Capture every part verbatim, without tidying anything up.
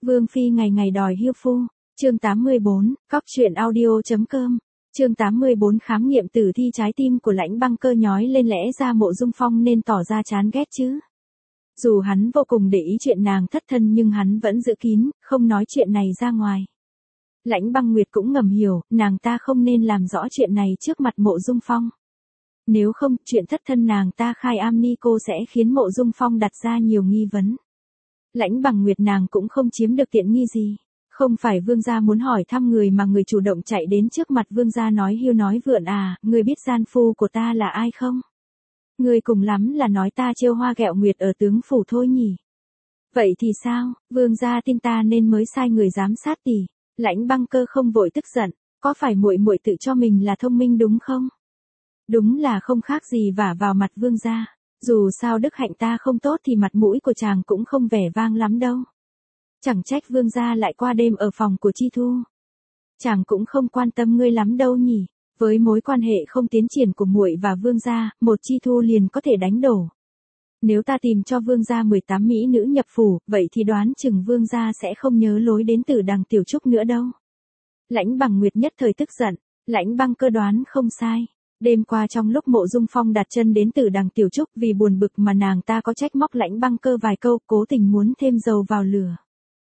Vương phi ngày ngày đòi hiêu phu. Chương tám mươi bốn, cóc truyện audio.com. Chương tám mươi bốn khám nghiệm tử thi. Trái tim của Lãnh Băng Cơ nhói lên, lẽ ra Mộ Dung Phong nên tỏ ra chán ghét chứ. Dù hắn vô cùng để ý chuyện nàng thất thân nhưng hắn vẫn giữ kín, không nói chuyện này ra ngoài. Lãnh Băng Nguyệt cũng ngầm hiểu, nàng ta không nên làm rõ chuyện này trước mặt Mộ Dung Phong. Nếu không, chuyện thất thân nàng ta khai am ni cô sẽ khiến Mộ Dung Phong đặt ra nhiều nghi vấn. Lãnh Bằng Nguyệt nàng cũng không chiếm được tiện nghi gì. Không phải vương gia muốn hỏi thăm người mà người chủ động chạy đến trước mặt vương gia nói hiu nói vượn à, người biết gian phu của ta là ai không? Người cùng lắm là nói ta trêu hoa ghẹo nguyệt ở tướng phủ thôi nhỉ. Vậy thì sao, vương gia tin ta nên mới sai người giám sát tỷ. Lãnh Băng Cơ không vội tức giận, có phải muội muội tự cho mình là thông minh đúng không? Đúng là không khác gì vả vào mặt vương gia. Dù sao đức hạnh ta không tốt thì mặt mũi của chàng cũng không vẻ vang lắm đâu. Chẳng trách vương gia lại qua đêm ở phòng của Chi Thu. Chàng cũng không quan tâm ngươi lắm đâu nhỉ. Với mối quan hệ không tiến triển của muội và vương gia, một Chi Thu liền có thể đánh đổ. Nếu ta tìm cho vương gia mười tám mỹ nữ nhập phủ, vậy thì đoán chừng vương gia sẽ không nhớ lối đến Tử Đằng Tiểu Trúc nữa đâu. Lãnh Bằng Nguyệt nhất thời tức giận, Lãnh Băng Cơ đoán không sai. Đêm qua trong lúc Mộ Dung Phong đặt chân đến Tử Đằng Tiểu Trúc, vì buồn bực mà nàng ta có trách móc Lãnh Băng Cơ vài câu, cố tình muốn thêm dầu vào lửa.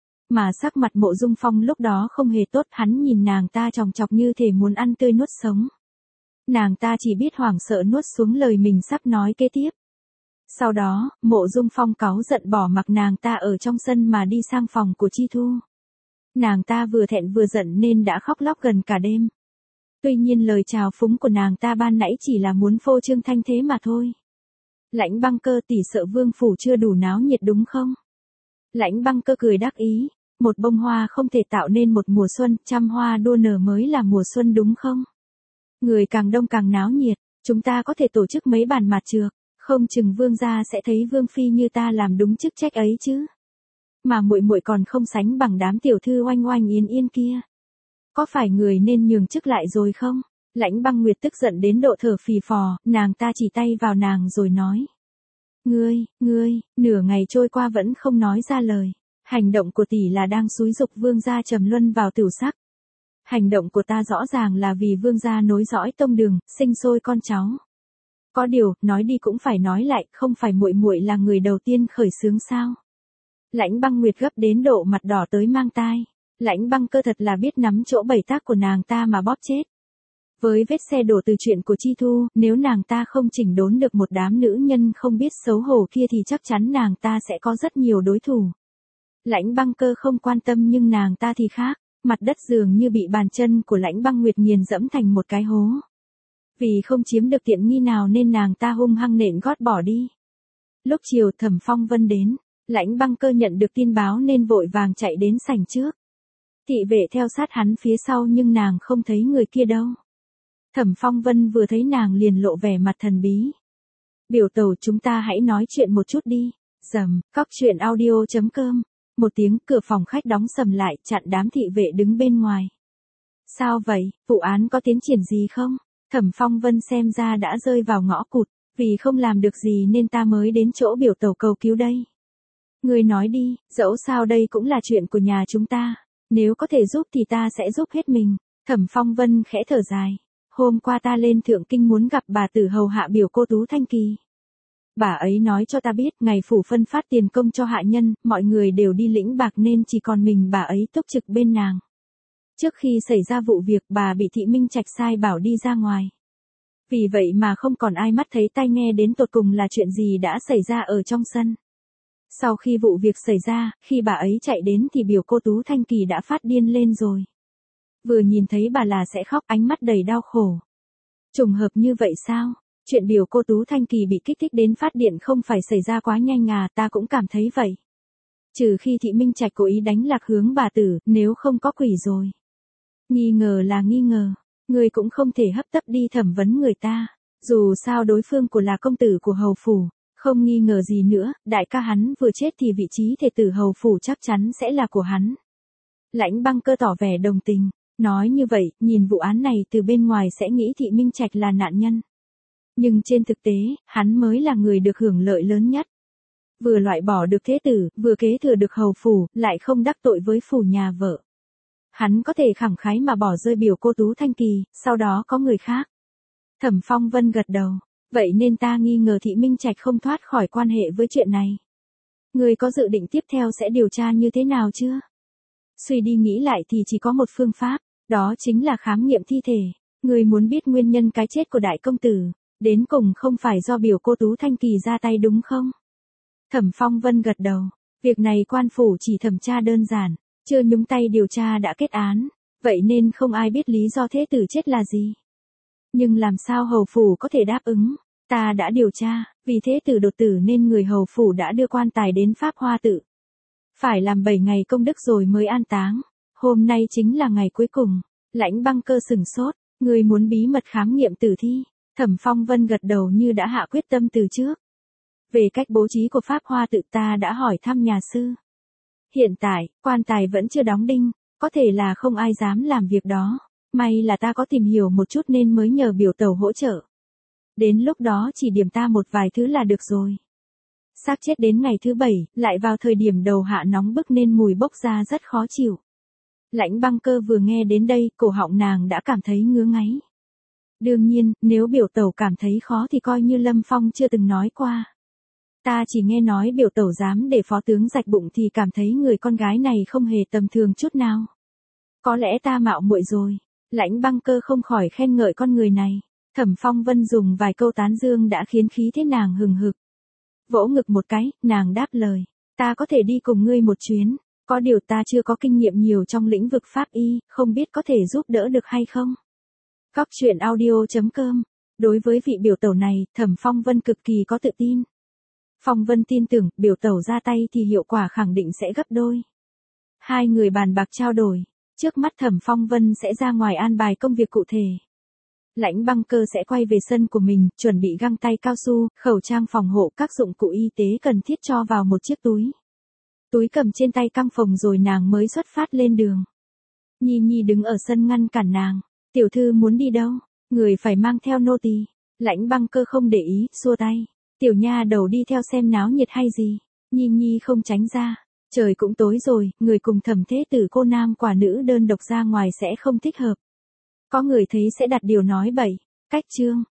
Mà sắc mặt Mộ Dung Phong lúc đó không hề tốt, hắn nhìn nàng ta chòng chọc như thể muốn ăn tươi nuốt sống. Nàng ta chỉ biết hoảng sợ nuốt xuống lời mình sắp nói kế tiếp. Sau đó, Mộ Dung Phong cáu giận bỏ mặc nàng ta ở trong sân mà đi sang phòng của Chi Thu. Nàng ta vừa thẹn vừa giận nên đã khóc lóc gần cả đêm. Tuy nhiên lời chào phúng của nàng ta ban nãy chỉ là muốn phô trương thanh thế mà thôi. Lãnh Băng Cơ tỷ sợ vương phủ chưa đủ náo nhiệt đúng không? Lãnh Băng Cơ cười đắc ý, một bông hoa không thể tạo nên một mùa xuân, trăm hoa đua nở mới là mùa xuân đúng không? Người càng đông càng náo nhiệt, chúng ta có thể tổ chức mấy bàn mặt trược, không chừng vương gia sẽ thấy vương phi như ta làm đúng chức trách ấy chứ. Mà muội muội còn không sánh bằng đám tiểu thư oanh oanh yên yên kia. Có phải người nên nhường chức lại rồi không? Lãnh Băng Nguyệt tức giận đến độ thở phì phò, nàng ta chỉ tay vào nàng rồi nói. Ngươi, ngươi, nửa ngày trôi qua vẫn không nói ra lời. Hành động của tỷ là đang xúi giục vương gia trầm luân vào tửu sắc. Hành động của ta rõ ràng là vì vương gia nối dõi tông đường, sinh sôi con cháu. Có điều, nói đi cũng phải nói lại, không phải muội muội là người đầu tiên khởi xướng sao? Lãnh Băng Nguyệt gấp đến độ mặt đỏ tới mang tai. Lãnh Băng Cơ thật là biết nắm chỗ bẩy tác của nàng ta mà bóp chết. Với vết xe đổ từ chuyện của Chi Thu, nếu nàng ta không chỉnh đốn được một đám nữ nhân không biết xấu hổ kia thì chắc chắn nàng ta sẽ có rất nhiều đối thủ. Lãnh Băng Cơ không quan tâm nhưng nàng ta thì khác, mặt đất dường như bị bàn chân của Lãnh Băng Nguyệt nghiền dẫm thành một cái hố. Vì không chiếm được tiện nghi nào nên nàng ta hung hăng nện gót bỏ đi. Lúc chiều Thẩm Phong Vân đến, Lãnh Băng Cơ nhận được tin báo nên vội vàng chạy đến sảnh trước. Thị vệ theo sát hắn phía sau nhưng nàng không thấy người kia đâu. Thẩm Phong Vân vừa thấy nàng liền lộ vẻ mặt thần bí. Biểu tẩu chúng ta hãy nói chuyện một chút đi. Dầm, cóc truyện audio.com. Một tiếng cửa phòng khách đóng sầm lại chặn đám thị vệ đứng bên ngoài. Sao vậy, vụ án có tiến triển gì không? Thẩm Phong Vân xem ra đã rơi vào ngõ cụt, vì không làm được gì nên ta mới đến chỗ biểu tẩu cầu cứu đây. Người nói đi, dẫu sao đây cũng là chuyện của nhà chúng ta. Nếu có thể giúp thì ta sẽ giúp hết mình. Thẩm Phong Vân khẽ thở dài. Hôm qua ta lên Thượng Kinh muốn gặp bà tử hầu hạ biểu cô Tú Thanh Kỳ. Bà ấy nói cho ta biết ngày phủ phân phát tiền công cho hạ nhân, mọi người đều đi lĩnh bạc nên chỉ còn mình bà ấy túc trực bên nàng. Trước khi xảy ra vụ việc bà bị Thị Minh Trạch sai bảo đi ra ngoài. Vì vậy mà không còn ai mắt thấy tai nghe đến tột cùng là chuyện gì đã xảy ra ở trong sân. Sau khi vụ việc xảy ra, khi bà ấy chạy đến thì biểu cô Tú Thanh Kỳ đã phát điên lên rồi. Vừa nhìn thấy bà là sẽ khóc, ánh mắt đầy đau khổ. Trùng hợp như vậy sao? Chuyện biểu cô Tú Thanh Kỳ bị kích thích đến phát điện không phải xảy ra quá nhanh à, ta cũng cảm thấy vậy. Trừ khi Thị Minh Trạch cố ý đánh lạc hướng bà tử, nếu không có quỷ rồi. Nghi ngờ là nghi ngờ, người cũng không thể hấp tấp đi thẩm vấn người ta. Dù sao đối phương của là công tử của hầu phủ, không nghi ngờ gì nữa, đại ca hắn vừa chết thì vị trí thể tử hầu phủ chắc chắn sẽ là của hắn. Lãnh Băng Cơ tỏ vẻ đồng tình, nói như vậy, nhìn vụ án này từ bên ngoài sẽ nghĩ Thị Minh Trạch là nạn nhân. Nhưng trên thực tế, hắn mới là người được hưởng lợi lớn nhất. Vừa loại bỏ được thế tử, vừa kế thừa được hầu phủ, lại không đắc tội với phủ nhà vợ. Hắn có thể khẳng khái mà bỏ rơi biểu cô Tú Thanh Kỳ, sau đó có người khác. Thẩm Phong Vân gật đầu. Vậy nên ta nghi ngờ Thị Minh Trạch không thoát khỏi quan hệ với chuyện này. Người có dự định tiếp theo sẽ điều tra như thế nào chưa? Suy đi nghĩ lại thì chỉ có một phương pháp, đó chính là khám nghiệm thi thể. Người muốn biết nguyên nhân cái chết của đại công tử, đến cùng không phải do biểu cô Tú Thanh Kỳ ra tay đúng không? Thẩm Phong Vân gật đầu. Việc này quan phủ chỉ thẩm tra đơn giản, chưa nhúng tay điều tra đã kết án, vậy nên không ai biết lý do thế tử chết là gì. Nhưng làm sao hầu phủ có thể đáp ứng? Ta đã điều tra, vì thế tử đột tử nên người hầu phủ đã đưa quan tài đến Pháp Hoa Tự. Phải làm bảy ngày công đức rồi mới an táng. Hôm nay chính là ngày cuối cùng. Lãnh Băng Cơ sửng sốt, người muốn bí mật khám nghiệm tử thi. Thẩm Phong Vân gật đầu như đã hạ quyết tâm từ trước. Về cách bố trí của Pháp Hoa Tự ta đã hỏi thăm nhà sư. Hiện tại, quan tài vẫn chưa đóng đinh, có thể là không ai dám làm việc đó. May là ta có tìm hiểu một chút nên mới nhờ biểu tẩu hỗ trợ. Đến lúc đó chỉ điểm ta một vài thứ là được rồi. Xác chết đến ngày thứ bảy, lại vào thời điểm đầu hạ nóng bức nên mùi bốc ra rất khó chịu. Lãnh Băng Cơ vừa nghe đến đây, cổ họng nàng đã cảm thấy ngứa ngáy. Đương nhiên, nếu biểu tẩu cảm thấy khó thì coi như Lâm Phong chưa từng nói qua. Ta chỉ nghe nói biểu tẩu dám để phó tướng rạch bụng thì cảm thấy người con gái này không hề tầm thường chút nào. Có lẽ ta mạo muội rồi. Lãnh Băng Cơ không khỏi khen ngợi con người này. Thẩm Phong Vân dùng vài câu tán dương đã khiến khí thế nàng hừng hực. Vỗ ngực một cái, nàng đáp lời. Ta có thể đi cùng ngươi một chuyến. Có điều ta chưa có kinh nghiệm nhiều trong lĩnh vực pháp y, không biết có thể giúp đỡ được hay không. Cóc truyện audio chấm com. Đối với vị biểu tẩu này, Thẩm Phong Vân cực kỳ có tự tin. Phong Vân tin tưởng, biểu tẩu ra tay thì hiệu quả khẳng định sẽ gấp đôi. Hai người bàn bạc trao đổi. Trước mắt Thẩm Phong Vân sẽ ra ngoài an bài công việc cụ thể. Lãnh Băng Cơ sẽ quay về sân của mình, chuẩn bị găng tay cao su, khẩu trang phòng hộ, các dụng cụ y tế cần thiết cho vào một chiếc túi. Túi cầm trên tay căng phồng rồi nàng mới xuất phát lên đường. Nhi Nhi đứng ở sân ngăn cản nàng. Tiểu thư muốn đi đâu? Người phải mang theo nô tỳ. Lãnh Băng Cơ không để ý, xua tay. Tiểu nha đầu đi theo xem náo nhiệt hay gì? Nhi Nhi không tránh ra. Trời cũng tối rồi, người cùng Thẩm thế tử cô nam quả nữ đơn độc ra ngoài sẽ không thích hợp. Có người thấy sẽ đặt điều nói bậy. Cách chương.